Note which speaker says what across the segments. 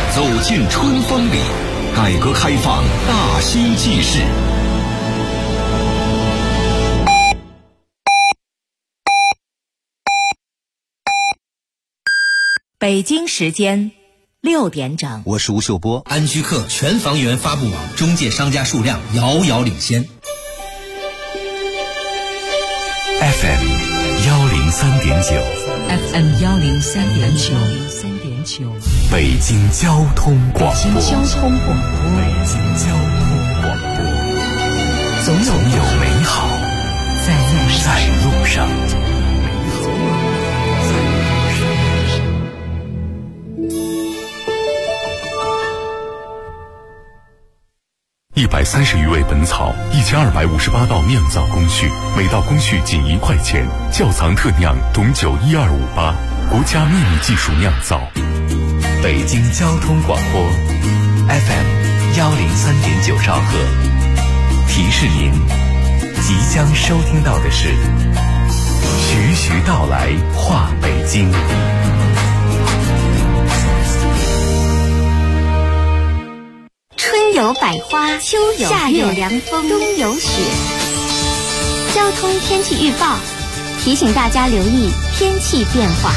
Speaker 1: 走进春风里，改革开放大新纪事。
Speaker 2: 北京时间6点整，
Speaker 3: 我是吴秀波。
Speaker 4: 安居客全房源发布网中介商家数量遥遥领先。
Speaker 3: FM 103.9
Speaker 2: FM 103.9，
Speaker 3: 北京交通广播。
Speaker 2: 北京交通广播，总有美好在路上。
Speaker 3: 130余味本草，1258道酿造工序，每道工序仅1块钱。窖藏特酿董酒12588，国家秘密技术酿造。北京交通广播 FM 103.9兆赫。提示您，即将收听到的是徐徐道来话北京。
Speaker 5: 春有百花，秋有夏有凉风，冬有雪。交通天气预报提醒大家留意天气变化。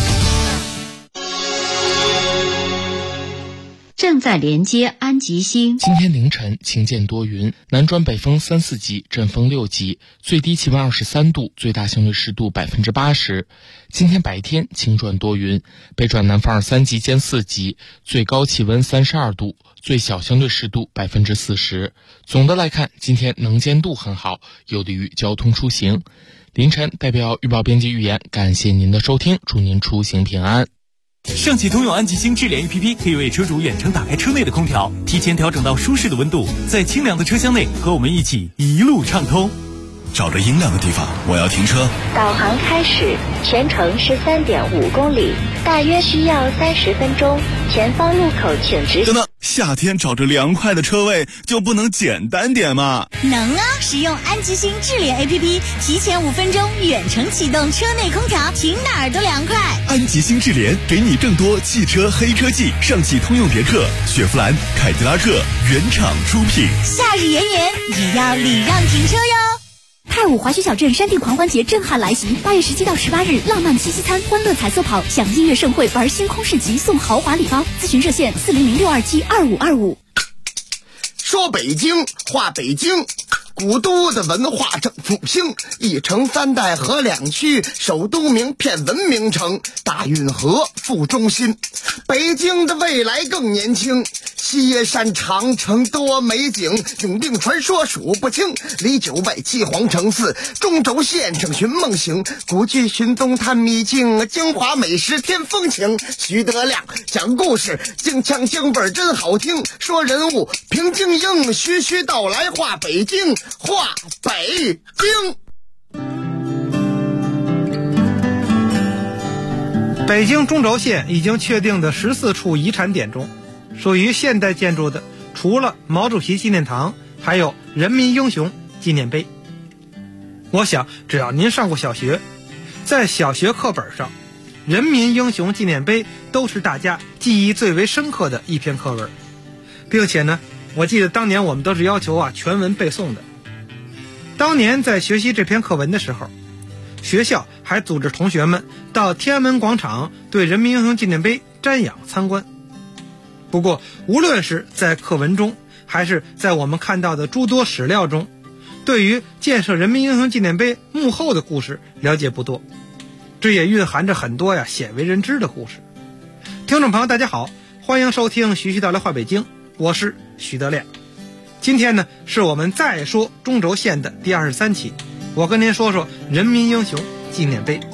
Speaker 6: 正在连接安吉星。
Speaker 7: 今天凌晨晴间多云，南转北风3、4级，阵风6级，最低气温23度，最大相对湿度80%。今天白天晴转多云，北转南风3级兼4级，最高气温32度，最小相对湿度40%。总的来看，今天能见度很好，有利于交通出行。凌晨代表预报编辑预言，感谢您的收听，祝您出行平安。
Speaker 8: 上汽通用安吉星智联 APP 可以为车主远程打开车内的空调，提前调整到舒适的温度，在清凉的车厢内和我们一起一路畅通。
Speaker 9: 找着阴凉的地方，我要停车。
Speaker 5: 导航开始，全程是3.5公里，大约需要30分钟。前方路口请直行。
Speaker 9: 等等，夏天找着凉快的车位就不能简单点吗？
Speaker 10: 能啊！使用安吉星智联 APP， 提前5分钟远程启动车内空调，停哪儿都凉快。
Speaker 9: 安吉星智联给你更多汽车黑科技，上汽通用别克、雪佛兰、凯迪拉克原厂出品。
Speaker 10: 夏日炎炎也要礼让停车哟。
Speaker 11: 太武滑雪小镇山地狂欢节震撼来袭，8月17到18日，浪漫七夕餐、欢乐彩色跑、享音乐盛会，玩星空市集，送豪华礼包。咨询热线400-627-2525。
Speaker 12: 说北京话北京，古都的文化正复兴，一城3代河2区，首都名片文明城，大运河副中心。北京的未来更年轻，西耶山长城多美景，永定传说数不清。离9外7皇城4，中轴线上寻梦行，古剧寻踪探秘境，京华美食添风情。徐德亮讲故事，京腔京味真好听，说人物评京英，徐徐道来话北京，话北京。
Speaker 13: 北京中轴线已经确定的14处遗产点中，属于现代建筑的，除了毛主席纪念堂，还有人民英雄纪念碑。我想只要您上过小学，在小学课本上，人民英雄纪念碑都是大家记忆最为深刻的一篇课文，并且呢，我记得当年我们都是要求全文背诵的。当年在学习这篇课文的时候，学校还组织同学们到天安门广场对人民英雄纪念碑瞻仰参观。不过无论是在课文中，还是在我们看到的诸多史料中，对于建设人民英雄纪念碑幕后的故事了解不多，这也蕴含着很多鲜为人知的故事。听众朋友大家好，欢迎收听徐徐道来话北京，我是徐德亮。今天呢，是我们再说中轴线的第23期，我跟您说说人民英雄纪念碑。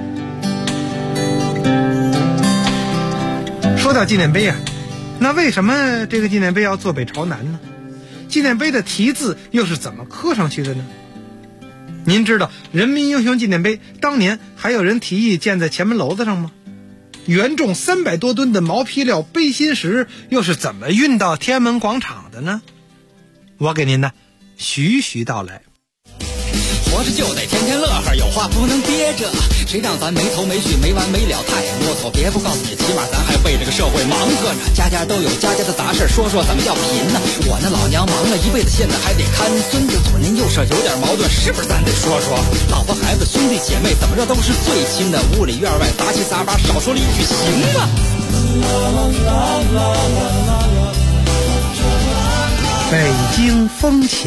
Speaker 13: 说到纪念碑那为什么这个纪念碑要坐北朝南呢？纪念碑的题字又是怎么刻上去的呢？您知道人民英雄纪念碑当年还有人提议建在前门楼子上吗？原重300多吨的毛坯料碑心石又是怎么运到天安门广场的呢？我给您呢徐徐道来。
Speaker 14: 活着就得天天乐呵，有话不能憋着，谁让咱没头没绪没完没了，太啰嗦。别不告诉你，起码咱还为这个社会忙活着，家家都有家家的杂事，说说怎么叫贫呢？我那老娘忙了一辈子，现在还得看孙子，左邻右舍有点矛盾，是不是咱得说说？老婆孩子兄弟姐妹怎么着都是最亲的，屋里院外杂七杂八，少说了一句行吗？
Speaker 13: 北京风情。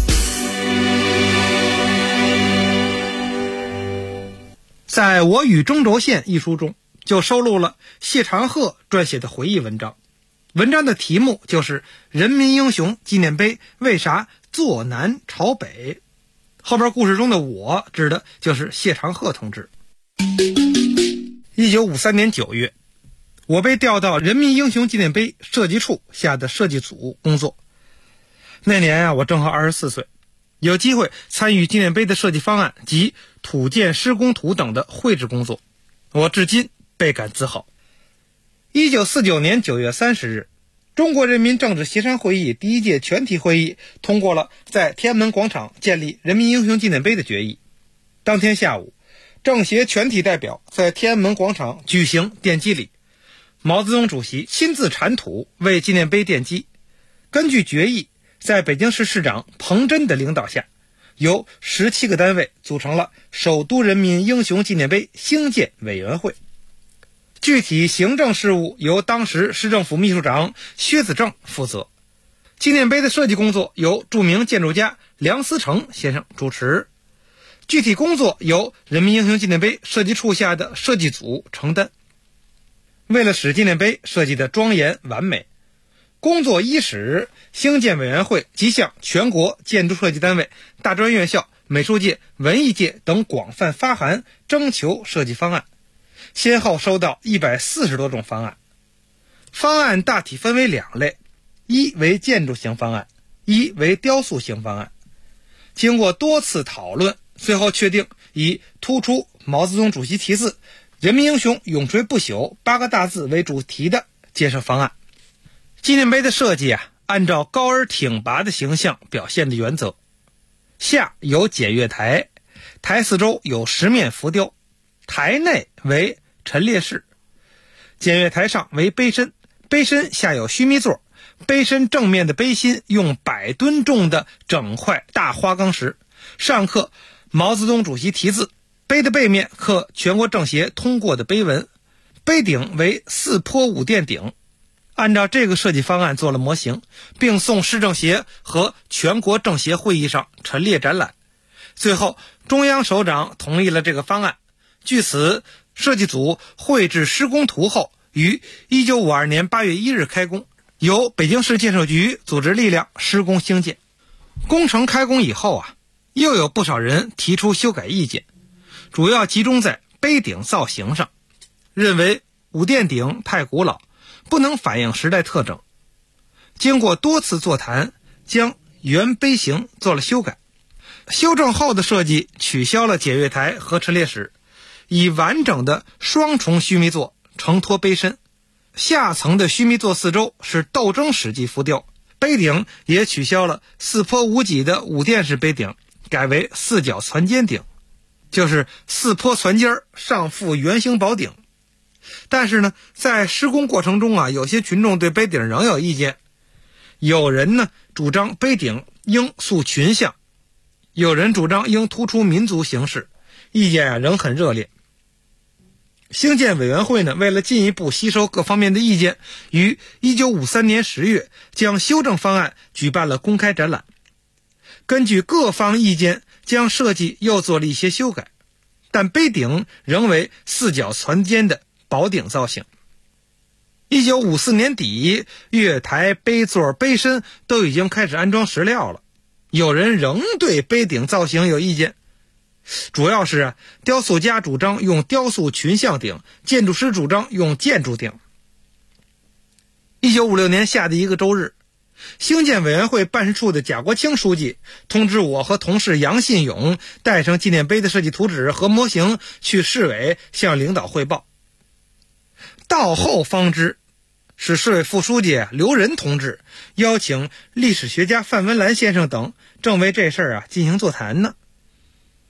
Speaker 13: 在我与中轴线一书中，就收录了谢长鹤撰写的回忆文章，文章的题目就是人民英雄纪念碑为啥坐南朝北，后边故事中的我指的就是谢长鹤同志。1953年9月，我被调到人民英雄纪念碑设计处下的设计组工作。那年我正好24岁，有机会参与纪念碑的设计方案及土建施工图等的绘制工作，我至今倍感自豪。1949年9月30日，中国人民政治协商会议第一届全体会议通过了在天安门广场建立人民英雄纪念碑的决议。当天下午，政协全体代表在天安门广场举行奠基礼，毛泽东主席亲自铲土为纪念碑奠基。根据决议，在北京市市长彭真的领导下，由17个单位组成了首都人民英雄纪念碑兴建委员会，具体行政事务由当时市政府秘书长薛子正负责。纪念碑的设计工作由著名建筑家梁思成先生主持，具体工作由人民英雄纪念碑设计处下的设计组承担。为了使纪念碑设计的庄严完美，工作伊始，兴建委员会即向全国建筑设计单位、大专院校、美术界、文艺界等广泛发函征求设计方案，先后收到140多种方案。方案大体分为2类，一为建筑型方案，一为雕塑型方案。经过多次讨论，最后确定以突出毛泽东主席题字“人民英雄永垂不朽”8个大字为主题的建设方案。纪念碑的设计按照高而挺拔的形象表现的原则，下有检阅台，台四周有10面浮雕，台内为陈列室，检阅台上为碑身，碑身下有须弥座，碑身正面的碑心用100吨重的整块大花岗石，上刻毛泽东主席题字，碑的背面刻全国政协通过的碑文，碑顶为4坡5殿顶。按照这个设计方案做了模型，并送市政协和全国政协会议上陈列展览。最后中央首长同意了这个方案，据此设计组绘制施工图后，于1952年8月1日开工，由北京市建设局组织力量施工兴建。工程开工以后又有不少人提出修改意见，主要集中在碑顶造型上，认为5殿顶太古老，不能反映时代特征。经过多次座谈，将原碑型做了修改。修正后的设计取消了检阅台和陈列室，以完整的双重须弥座承托碑身，下层的须弥座四周是斗争史迹浮雕，碑顶也取消了4坡5脊的5殿式碑顶，改为4角攒尖顶，就是4坡攒尖上覆圆形宝顶。但是呢，在施工过程中有些群众对碑顶仍有意见，有人呢主张碑顶应塑群像，有人主张应突出民族形式，意见仍很热烈。兴建委员会呢，为了进一步吸收各方面的意见，于1953年10月将修正方案举办了公开展览。根据各方意见，将设计又做了一些修改，但碑顶仍为4角攒尖的宝顶造型。1954年底，月台、碑座、碑身都已经开始安装石料了，有人仍对碑顶造型有意见，主要是雕塑家主张用雕塑群像顶，建筑师主张用建筑顶。1956年夏的一个周日，兴建委员会办事处的贾国清书记通知我和同事杨信勇带上纪念碑的设计图纸和模型去市委向领导汇报。到后方知，是市委副书记刘仁同志邀请历史学家范文澜先生等正为这事进行座谈呢。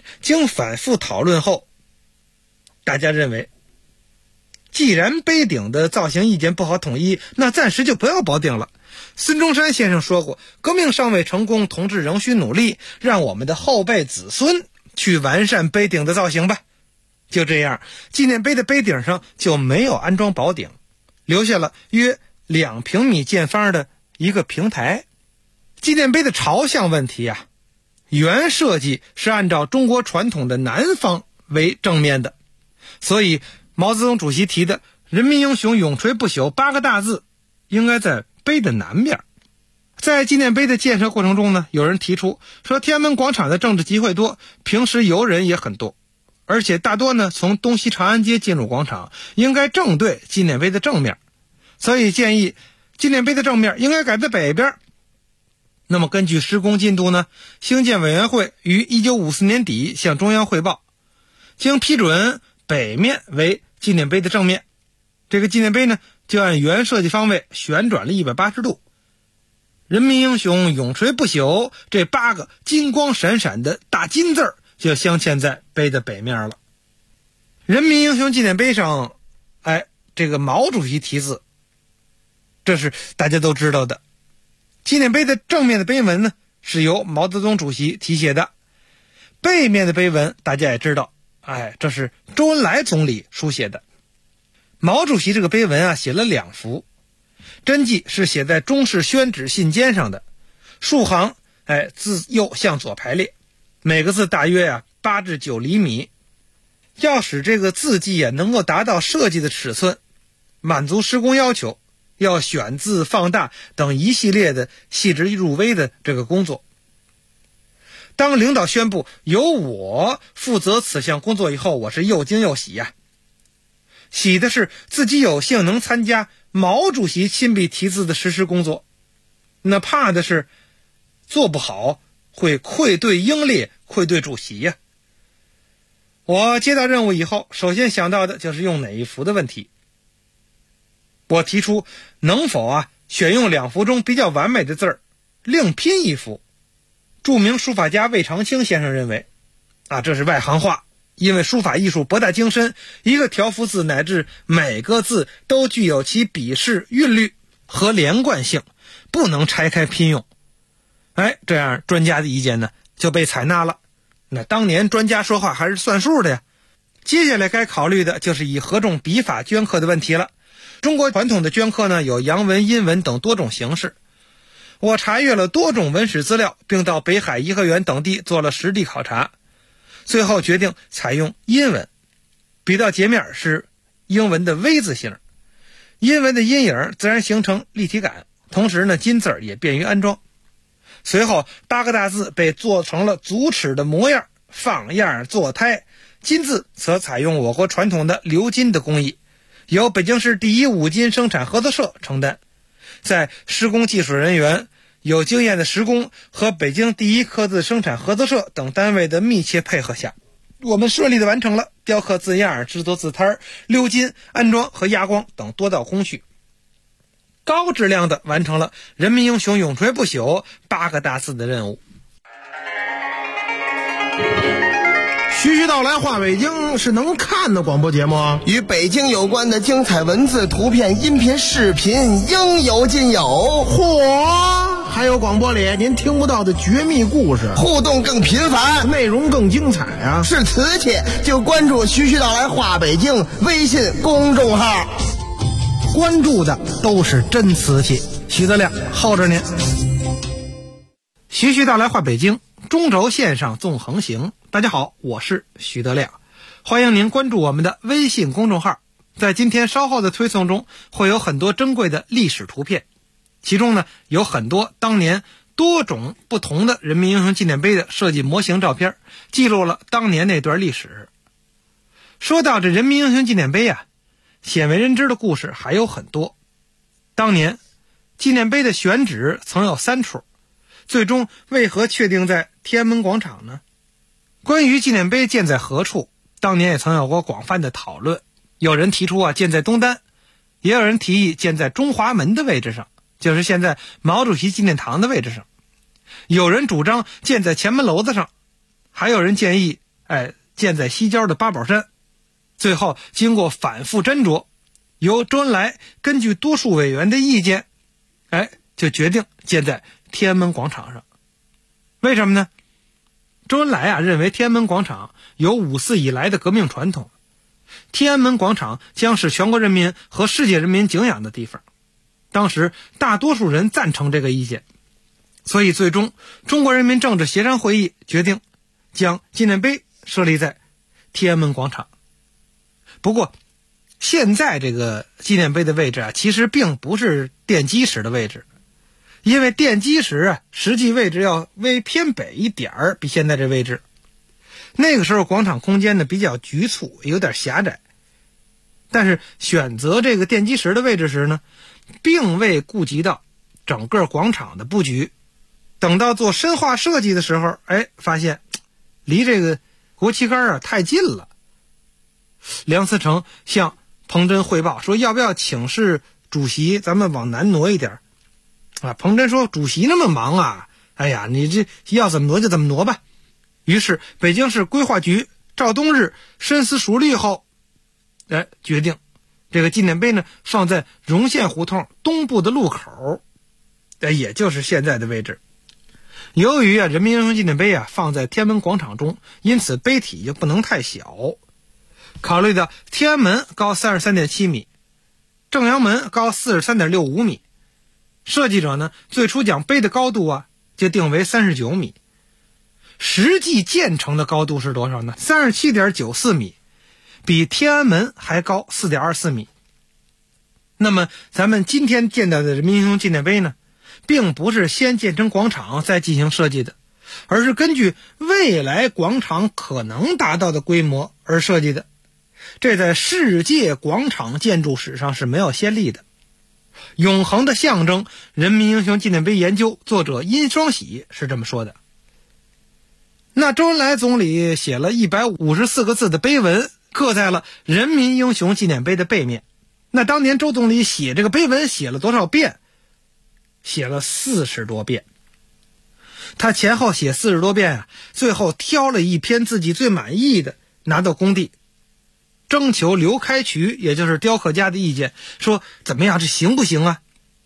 Speaker 13: 经反复讨论后，大家认为既然碑顶的造型意见不好统一，那暂时就不要保顶了。孙中山先生说过，革命尚未成功，同志仍需努力，让我们的后辈子孙去完善碑顶的造型吧。就这样，纪念碑的碑顶上就没有安装宝顶，留下了约2平米见方的一个平台。纪念碑的朝向问题啊，原设计是按照中国传统的南方为正面的，所以毛泽东主席提的人民英雄永垂不朽8个大字应该在碑的南边。在纪念碑的建设过程中呢，有人提出说，天安门广场的政治集会多，平时游人也很多，而且大多呢从东西长安街进入广场，应该正对纪念碑的正面，所以建议纪念碑的正面应该改在北边。那么根据施工进度呢，兴建委员会于1954年底向中央汇报，经批准北面为纪念碑的正面，这个纪念碑呢就按原设计方位旋转了180度，人民英雄永垂不朽这8个金光闪闪的大金字儿就镶嵌在碑的北面了。人民英雄纪念碑上，这个毛主席题字，这是大家都知道的。纪念碑的正面的碑文呢，是由毛泽东主席题写的，背面的碑文大家也知道，这是周恩来总理书写的。毛主席这个碑文啊，写了2幅，真迹是写在中式宣纸信笺上的，数行自右向左排列，每个字大约8至9厘米。要使这个字迹能够达到设计的尺寸，满足施工要求，要选字放大等一系列的细致入微的这个工作。当领导宣布由我负责此项工作以后，我是又惊又喜呀。喜的是自己有幸能参加毛主席亲笔题字的实施工作，那怕的是做不好会愧对英烈，愧对主席呀。我接到任务以后，首先想到的就是用哪一幅的问题。我提出能否选用2幅中比较完美的字儿，另拼一幅。著名书法家魏长青先生认为这是外行话，因为书法艺术博大精深，一个条幅字乃至每个字都具有其笔势、韵律和连贯性，不能拆开拼用。这样专家的意见呢就被采纳了。那当年专家说话还是算数的呀。接下来该考虑的就是以何种笔法镌刻的问题了。中国传统的镌刻呢，有阳文、阴文等多种形式。我查阅了多种文史资料，并到北海、颐和园等地做了实地考察，最后决定采用阴文。笔道截面是英文的 V 字形，阴文的阴影自然形成立体感，同时呢金字也便于安装。随后8个大字被做成了足尺的模样，放样做胎。金字则采用我国传统的鎏金的工艺，由北京市第1五金生产合作社承担。在施工技术人员、有经验的施工和北京第1刻字生产合作社等单位的密切配合下，我们顺利地完成了雕刻字样、制作字摊、鎏金、安装和压光等多道工序，高质量地完成了人民英雄永垂不朽8个大字的任务。
Speaker 15: 徐徐道来话北京是能看的广播节目啊，
Speaker 12: 与北京有关的精彩文字、图片、音频、视频应有尽有。
Speaker 15: 嚯！还有广播里您听不到的绝密故事，
Speaker 12: 互动更频繁，
Speaker 15: 内容更精彩啊！
Speaker 12: 是瓷器就关注徐徐道来话北京微信公众号，
Speaker 15: 关注的都是真瓷器。徐德亮候着您。
Speaker 13: 徐徐道来话北京，中轴线上纵横行。大家好，我是徐德亮，欢迎您关注我们的微信公众号。在今天稍后的推送中，会有很多珍贵的历史图片，其中呢有很多当年多种不同的人民英雄纪念碑的设计模型照片，记录了当年那段历史。说到这人民英雄纪念碑鲜为人知的故事还有很多。当年纪念碑的选址曾有3处，最终为何确定在天安门广场呢？关于纪念碑建在何处，当年也曾有过广泛的讨论。有人提出建在东单，也有人提议建在中华门的位置上，就是现在毛主席纪念堂的位置上。有人主张建在前门楼子上，还有人建议建在西郊的八宝山。最后经过反复斟酌，由周恩来根据多数委员的意见，就决定建在天安门广场上。为什么呢？周恩来认为天安门广场有五四以来的革命传统，天安门广场将是全国人民和世界人民敬仰的地方。当时大多数人赞成这个意见，所以最终中国人民政治协商会议决定将纪念碑设立在天安门广场。不过现在这个纪念碑的位置其实并不是奠基石的位置，因为奠基石实际位置要微偏北一点儿，比现在这位置。那个时候广场空间呢比较局促，有点狭窄。但是选择这个奠基石的位置时呢，并未顾及到整个广场的布局。等到做深化设计的时候，发现离这个国旗杆太近了。梁思成向彭真汇报说，要不要请示主席咱们往南挪一点彭真说，主席那么忙你这要怎么挪就怎么挪吧。于是北京市规划局赵冬日深思熟虑后，决定这个纪念碑呢放在荣县胡同东部的路口，也就是现在的位置。由于人民英雄纪念碑放在天安门广场中，因此碑体就不能太小。考虑到天安门高 33.7 米，正阳门高 43.65 米，设计者呢最初将碑的高度就定为39米，实际建成的高度是多少呢？ 37.94 米，比天安门还高 4.24 米。那么咱们今天见到的人民英雄纪念碑呢，并不是先建成广场再进行设计的，而是根据未来广场可能达到的规模而设计的。这在世界广场建筑史上是没有先例的。永恒的象征人民英雄纪念碑研究作者殷双喜是这么说的。那周恩来总理写了154个字的碑文，刻在了人民英雄纪念碑的背面。那当年周总理写这个碑文写了多少遍？写了40多遍。他前后写40多遍最后挑了一篇自己最满意的拿到工地，征求刘开渠也就是雕刻家的意见，说怎么样，这行不行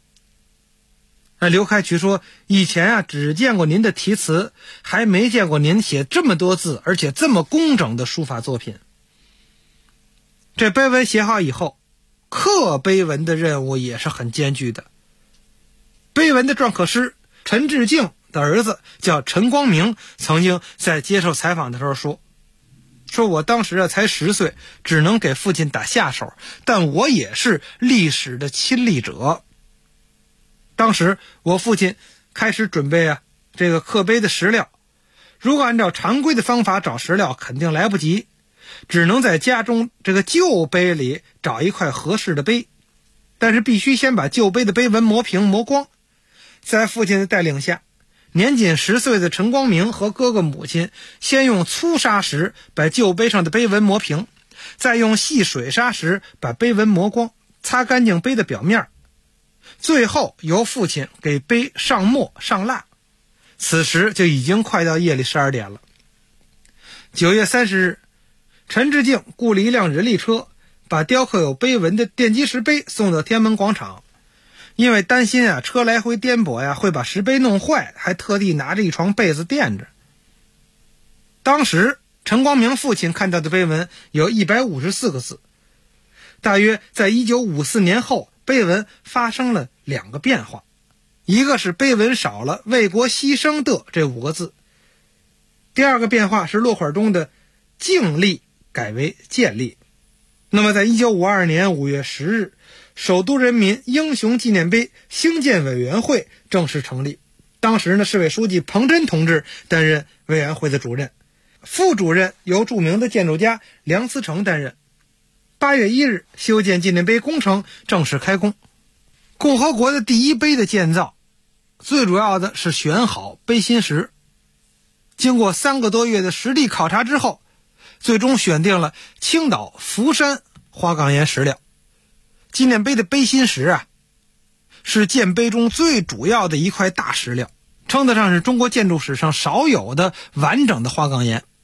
Speaker 13: 刘开渠说，以前只见过您的题词，还没见过您写这么多字而且这么工整的书法作品。这碑文写好以后，刻碑文的任务也是很艰巨的。碑文的篆刻师陈志敬的儿子叫陈光明，曾经在接受采访的时候说我当时才10岁，只能给父亲打下手，但我也是历史的亲历者。当时我父亲开始准备这个刻碑的石料，如果按照常规的方法找石料肯定来不及，只能在家中这个旧碑里找一块合适的碑，但是必须先把旧碑的碑文磨平磨光。在父亲的带领下，年仅10岁的陈光明和哥哥母亲先用粗砂石把旧碑上的碑文磨平，再用细水砂石把碑文磨光，擦干净碑的表面，最后由父亲给碑上墨上蜡。此时就已经快到夜里12点了。9月30日，陈志敬雇了一辆人力车，把雕刻有碑文的奠基石碑送到天安门广场。因为担心车来回颠簸会把石碑弄坏，还特地拿着一床被子垫着。当时陈光明父亲看到的碑文有154个字，大约在1954年后，碑文发生了2个变化。一个是碑文少了为国牺牲的这5个字，第二个变化是落款中的敬立改为建立。那么在1952年5月10日，首都人民英雄纪念碑兴建委员会正式成立。当时呢，市委书记彭真同志担任委员会的主任，副主任由著名的建筑家梁思成担任。8月1日，修建纪念碑工程正式开工。共和国的第一碑的建造，最主要的是选好碑心石。经过3个多月的实地考察之后，最终选定了青岛福山花岗岩石料。纪念碑的碑心石是建碑中最主要的一块大石料，称得上是中国建筑史上少有的完整的花岗岩。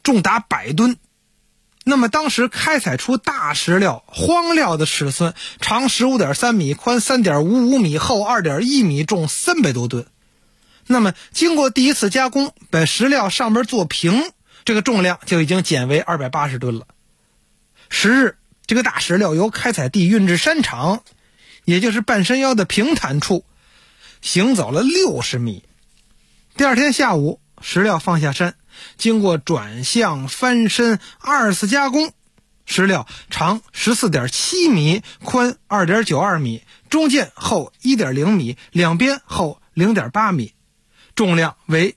Speaker 13: 重达100吨。那么当时开采出大石料荒料的尺寸，长 15.3 米，宽 3.55 米，厚 2.1 米，重300多吨。那么经过第一次加工，把石料上面做平，这个重量就已经减为280吨了。10日，这个大石料由开采地运至山场，也就是半山腰的平坦处，行走了60米。第二天下午，石料放下山，经过转向、翻身2次加工，石料长 14.7 米，宽 2.92 米，中间厚 1.0 米，两边厚 0.8 米，重量为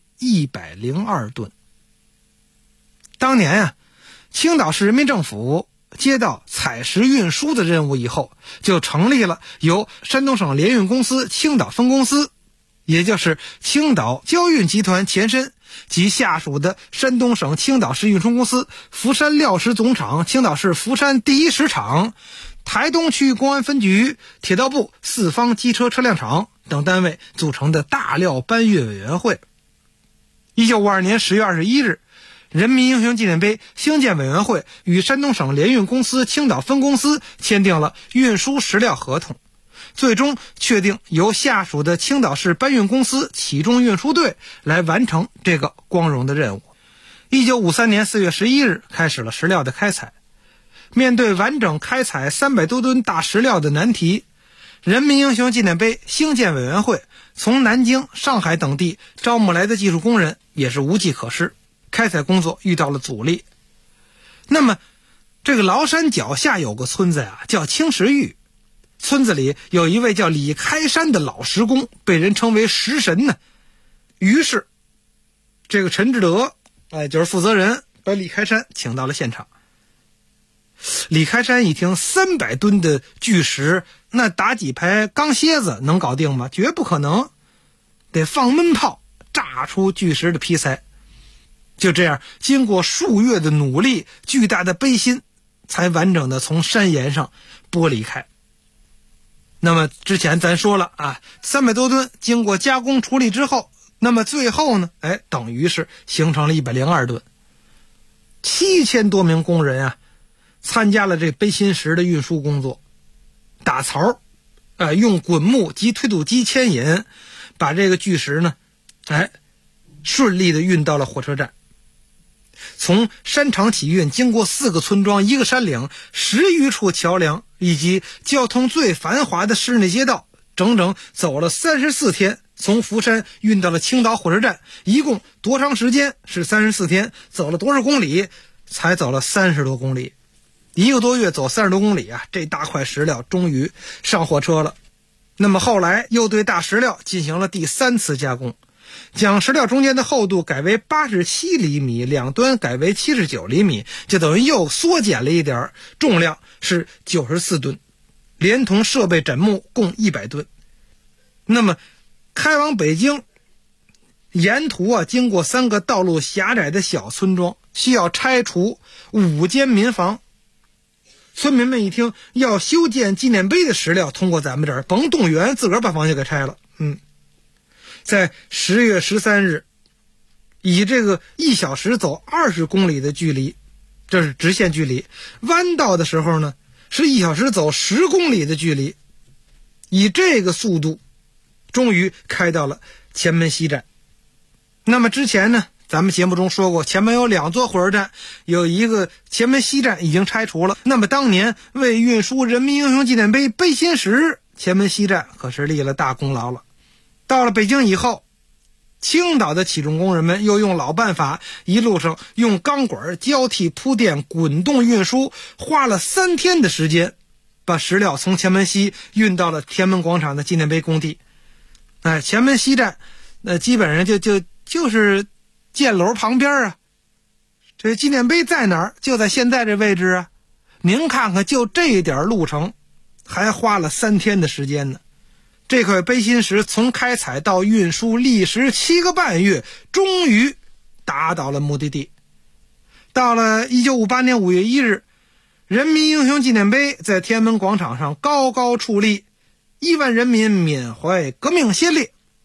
Speaker 13: 102吨。当年青岛市人民政府接到采石运输的任务以后，就成立了由山东省联运公司青岛分公司，也就是青岛交运集团前身及下属的山东省青岛市运输公司、福山料石总厂、青岛市福山第一石厂、台东区公安分局、铁道部、四方机车车辆厂等单位组成的大料搬运委员会。1952年10月21日，人民英雄纪念碑兴建委员会与山东省联运公司青岛分公司签订了运输石料合同，最终确定由下属的青岛市搬运公司起重运输队来完成这个光荣的任务。1953年4月11日开始了石料的开采。面对完整开采300多吨大石料的难题，人民英雄纪念碑兴建委员会从南京、上海等地招募来的技术工人也是无计可施，开采工作遇到了阻力。那么这个崂山脚下有个村子叫青石峪，村子里有一位叫李开山的老石工，被人称为石神呢。于是这个陈志德就是负责人，把李开山请到了现场。李开山一听300吨的巨石，那打几排钢楔子能搞定吗？绝不可能，得放闷炮炸出巨石的劈塞。就这样，经过数月的努力，巨大的碑心才完整的从山岩上剥离开。那么之前咱说了300多吨经过加工处理之后，那么最后呢等于是形成了102吨。7000多名工人参加了这碑心石的运输工作，打槽用滚木及推土机牵引，把这个巨石呢顺利的运到了火车站。从山场起运，经过4个村庄、1个山岭、10余处桥梁以及交通最繁华的市内街道，整整走了34天，从福山运到了青岛火车站。一共多长时间？是34天。走了多少公里？才走了30多公里。1个多月走30多公里这大块石料终于上火车了。那么后来又对大石料进行了第3次加工，将石料中间的厚度改为87厘米，两端改为79厘米，就等于又缩减了一点，重量是94吨，连同设备枕木共100吨。那么开往北京，沿途经过3个道路狭窄的小村庄，需要拆除5间民房。村民们一听要修建纪念碑的石料通过咱们这儿，甭动员，自个儿把房就给拆了。在10月13日，以这个1小时走20公里的距离，这是直线距离，弯道的时候呢是1小时走10公里的距离，以这个速度终于开到了前门西站。那么之前呢咱们节目中说过，前门有2座火车站，有一个前门西站已经拆除了。那么当年为运输人民英雄纪念碑碑心石，前门西站可是立了大功劳了。到了北京以后，青岛的起重工人们又用老办法，一路上用钢管交替铺垫滚动运输，花了3天的时间，把石料从前门西运到了天安门广场的纪念碑工地。前门西站基本上就是建楼旁边这纪念碑在哪儿？就在现在这位置您看看，就这一点路程还花了3天的时间呢。这块碑心石从开采到运输历时7个半月，终于达到了目的地。到了1958年5月1日，人民英雄纪念碑在天安门广场上高高矗立，1万人民缅怀革命先烈，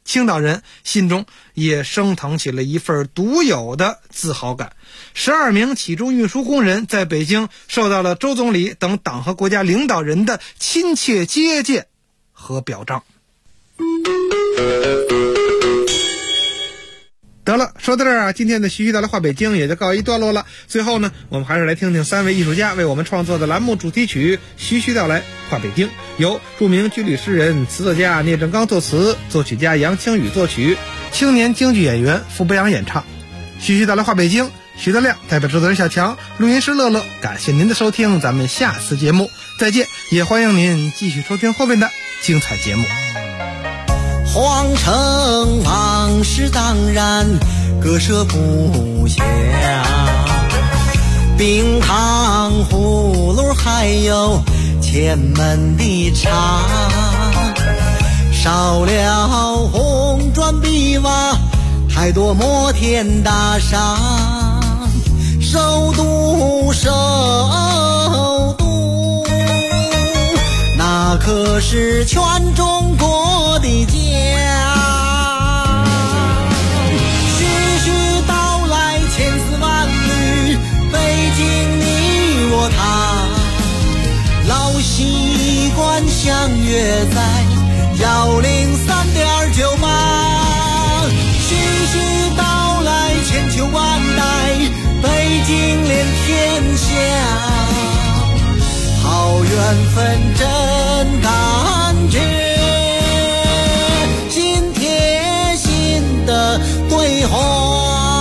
Speaker 13: 青岛人心中也升腾起了一份独有的自豪感。12名起重运输工人在北京受到了周总理等党和国家领导人的亲切接见和表彰。得了，说到这儿啊，今天的徐徐道来话北京也就告一段落了。最后呢，我们还是来听听3位艺术家为我们创作的栏目主题曲《徐徐道来话北京》，由著名居里诗人、词作家聂振刚作词，作曲家杨清宇作曲，青年京剧演员傅博阳演唱。徐徐道来话北京，徐德亮代表制作人小强，录音师乐乐，感谢您的收听，咱们下次节目再见，也欢迎您继续收听后面的精彩节目。
Speaker 16: 皇城往事当然割舍不下，冰糖葫芦还有前门的茶，少了红砖碧瓦，太多摩天大厦，首都那可是全中国的家。徐徐道来千丝万缕，北京你我他，老习惯相约在103.98。徐徐道来千秋万代，北京连天下，好缘分真感觉，心贴心的对话。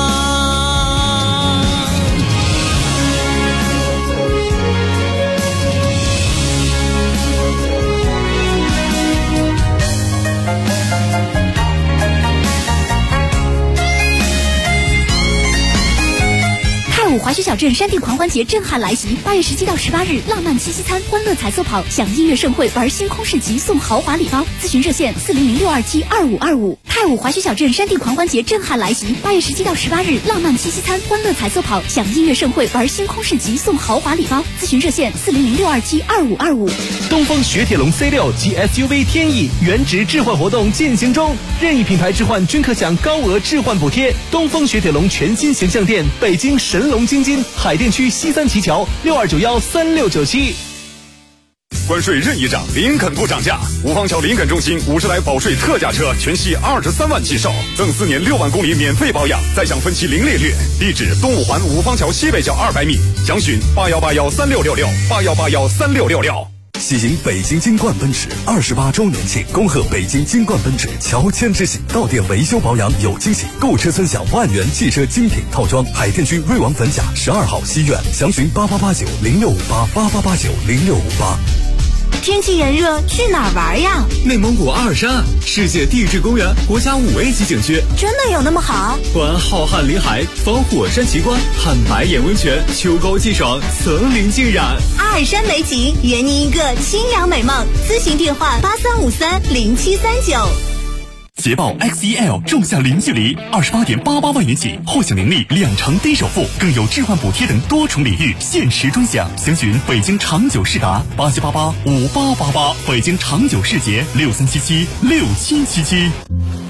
Speaker 11: 华胥小镇山地狂欢节震撼来袭，8月17到18日，浪漫七夕餐、欢乐彩色跑、享音乐盛会、玩星空市集、送豪华礼包。咨询热线400-627-2525。太武华胥小镇山地狂欢节震撼来袭，8月17到18日，浪漫七夕餐、欢乐彩色跑、享音乐盛会、玩星空市集、送豪华礼包。咨询热线400-627-2525。
Speaker 17: 东风雪铁龙 C6 及 SUV 天翼原值置换活动进行中，任意品牌置换均可享高额置换补贴。东风雪铁龙全新形象店，北京神龙京津海淀区西三旗桥62913697。
Speaker 18: 关税任意涨，林肯不涨价。五方桥林肯中心50来保税特价车，全系23万起售，赠4年6万公里免费保养，再享分期零利率。地址：东五环五方桥西北角200米。详询81813666，81813666。
Speaker 9: 喜迎北京金冠奔驰28周年庆，恭贺北京金冠奔驰乔迁之喜，到店维修保养有惊喜，购车尊享万元汽车精品套装。海淀区瑞王粉甲12号西苑，详询8889065888890658。
Speaker 10: 天气炎热，去哪儿玩呀？
Speaker 8: 内蒙古阿尔山，世界地质公园国家5A 级景区，
Speaker 10: 真的有那么好？
Speaker 8: 观浩瀚林海，访火山奇观，看白眼温泉，秋高气爽，层林尽染。
Speaker 10: 阿尔山美景，圆你一个清凉美梦。咨询电话83530739。
Speaker 3: 捷豹 XEL 仲夏零距离28.88万元起，后享年利2成低首付，更有置换补贴等多重礼遇，限时专享。详询北京长久世达87885888，北京长久世捷63776777。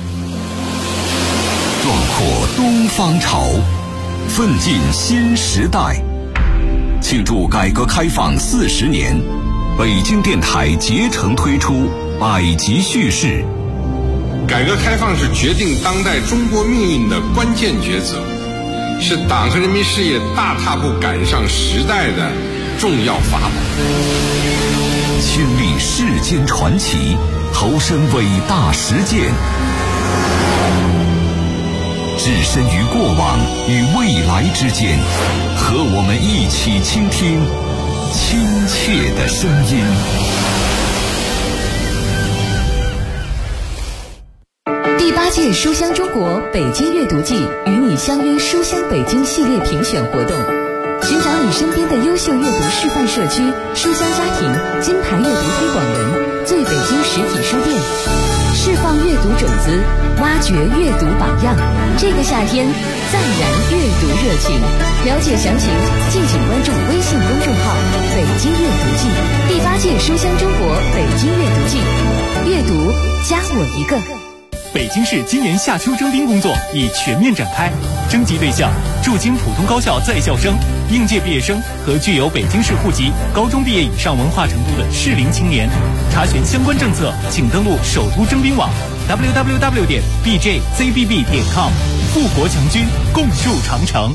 Speaker 1: 壮阔东方潮，奋进新时代。庆祝改革开放40年，北京电台竭诚推出百集叙事。
Speaker 19: 改革开放是决定当代中国命运的关键抉择，是党和人民事业大踏步赶上时代的重要法宝。
Speaker 1: 亲历世间传奇，投身伟大实践，置身于过往与未来之间，和我们一起倾听亲切的声音。
Speaker 20: 第8届书香中国北京阅读季与你相约书香北京系列评选活动，寻找你身边的优秀阅读示范社区、书香家庭、金牌阅读推广人、最北京实体书店，释放阅读种子，挖掘阅读榜样。这个夏天再燃阅读热情。了解详情，敬请关注微信公众号“北京阅读季”。第8届书香中国北京阅读季，阅读加我一个。
Speaker 8: 北京市今年夏秋征兵工作已全面展开，征集对象驻京普通高校在校生、应届毕业生和具有北京市户籍、高中毕业以上文化程度的适龄青年。查询相关政策，请登录首都征兵网 www.bjzbb.com。富国强军，共树长城。